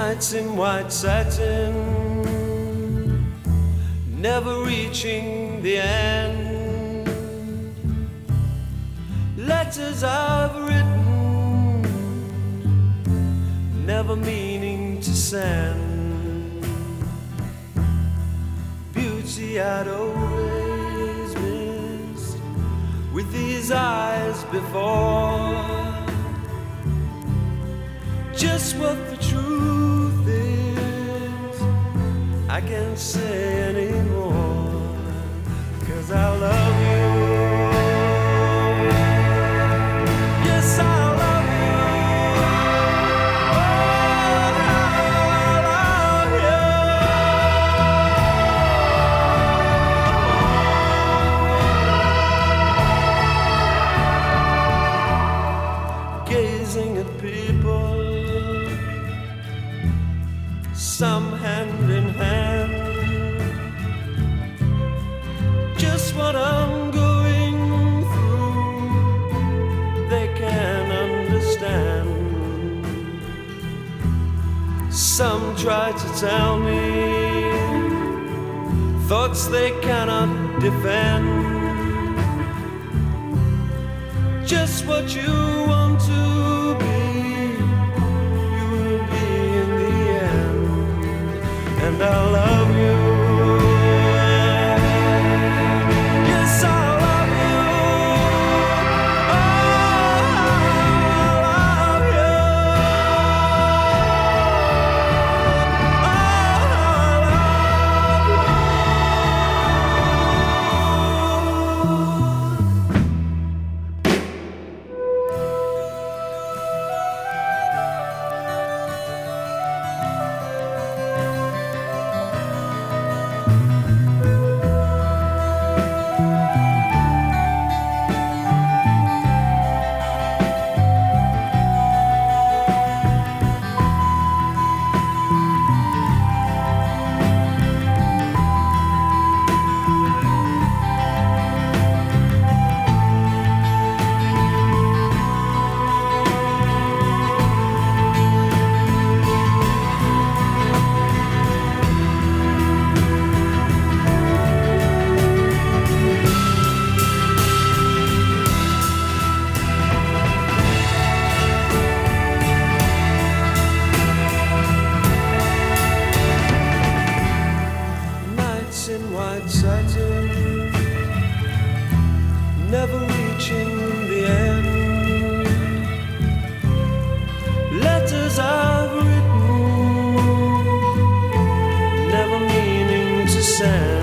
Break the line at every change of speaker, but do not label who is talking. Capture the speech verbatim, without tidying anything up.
Nights in white satin, never reaching the end. Letters I've written, never meaning to send. Beauty I'd always missed with these eyes before. Just what the truth is, I can't say anymore, 'cause I love you. Yes, I love you. Oh, I love you. Gazing at people, some hand in hand, just what I'm going through, they can understand. Some try to tell me thoughts they cannot defend. Just what you want to be, you will be in the end. And I love you. Yes, I love you. Oh, I love you. Oh, I love you. In white satin, never reaching the end. Letters I've written, never meaning to send.